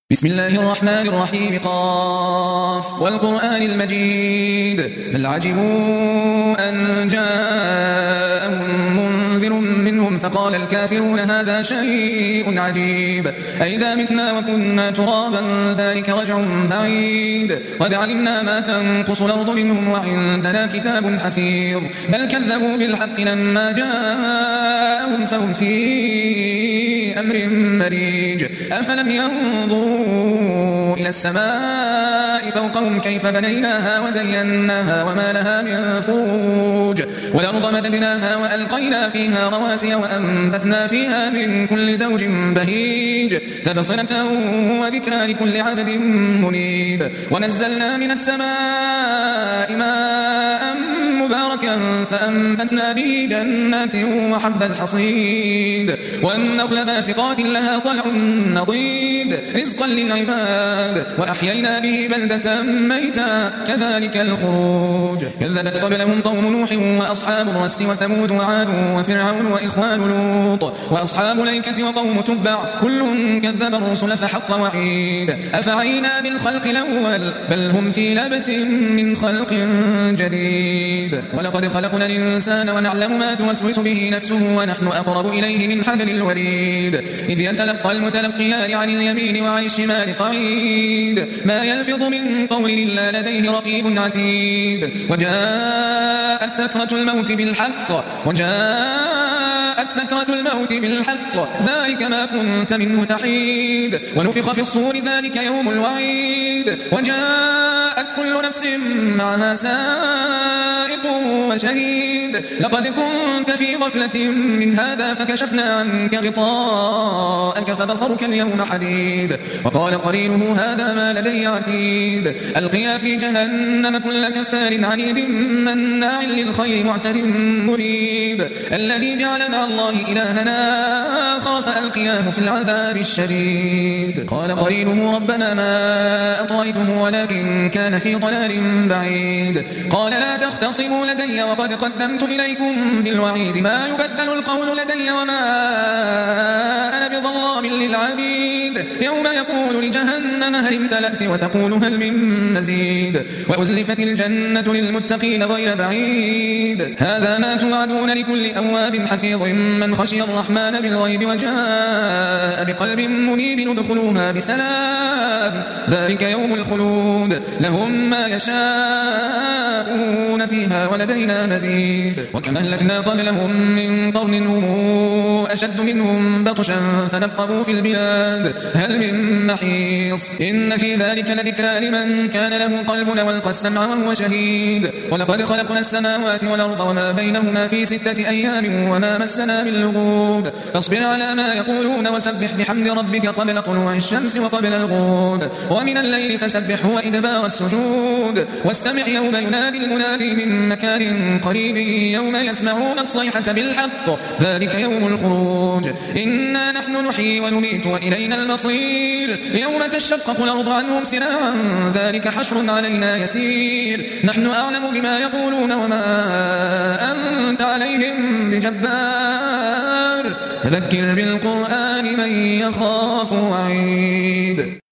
بسم الله الرحمن الرحيم قاف والقرآن المجيد بل عجبوا أن جاءهم منذر منهم فقال الكافرون هذا شيء عجيب أئذا متنا وكنا ترابا ذلك رجع بعيد قد علمنا ما تنقص الأرض منهم وعندنا كتاب حفيظ بل كذبوا بالحق لما جاءهم فهم في أمر مريج أفلم ينظروا إلى السماء فوقهم كيف بنيناها وزيناها وما لها من فروج والأرض مددناها وألقينا فيها رواسي وأنبتنا فيها من كل زوج بهيج تبصرة وذكرى لكل عبد منيب ونزلنا من السماء ماء مباركا فأنبتنا به جنات وحب الحصيد والنخل باسقات لها طلع نضيد رزقا للعباد وأحيينا به بلدة ميتا كذلك الخروج كذبت قبلهم قوم نوح وأصحاب الرس وثمود وعاد وفرعون وإخوان لوط وأصحاب الأيكة وقوم تبع كل كذب الرسل فحق وعيد أفعينا بالخلق الأول بل هم في لبس من خلق جديد ولقد خلقنا الإنسان ونعلم ما توسوس به نفسه ونحن أقرب إليه من حبل الوريد إذ يتلقى المتلقيان عن اليمين وعن الشمال قعيد ما يلفظ من قول إلا لديه رقيب عتيد وجاءت سكرة الموت بالحق ذلك ما كنت منه تحيد ونفخ في الصور ذلك يوم الوعيد وجاءت كل نفس معها سائق وشهيد لقد كنت في غفلة من هذا فكشفنا عنك غطاءك فبصرك اليوم حديد وقال قرينه هذا ما لدي عتيد ألقيا في جهنم كل كفار عنيد مناع للخير معتد مريب الذي جعل مع الله إلهنا آخر فألقياه في العذاب الشديد قال قرينه ربنا ما أطغيته ولكن كان في ضلال بعيد قال لا تختصموا لدي وقد قدمت إليكم بالوعيد ما يبدل القول لدي وما أنا بظلام للعبيد يوم يقول لجهنم هل امتلأت وتقول هل من مزيد وأزلفت الجنة للمتقين غير بعيد هذا ما توعدون لكل أواب حفيظ من خشي الرحمن بالغيب وجاء بقلب منيب ادخلوها بسلام ذلك يوم الخلود لهم ما يشاءون فيها ولدينا مزيد وكما أهلكنا قبلهم من قرن هم أشد منهم بطشا فنقبوا في البلاد هل من محيص إن في ذلك لذكرى لمن كان له قلب والقى السمع وهو شهيد ولقد خلقنا السماوات والأرض وما بينهما في 6 أيام وما مسنا من لغوب فاصبر على ما يقولون وسبح بحمد ربك قبل طلوع الشمس وقبل الغروب ومن الليل فسبحه وإدبار السجود واستمع يوم ينادي المنادي من مكان قريب يوم يسمعون الصيحة بالحق ذلك يوم الخروج إنا نحن نحيي ونميت وإلينا المصير يوم تشقق الأرض عنهم سراعا ذلك حشر علينا يسير نحن أعلم بما يقولون وما أنت عليهم بجبار فذكر بالقرآن من يخاف وعيد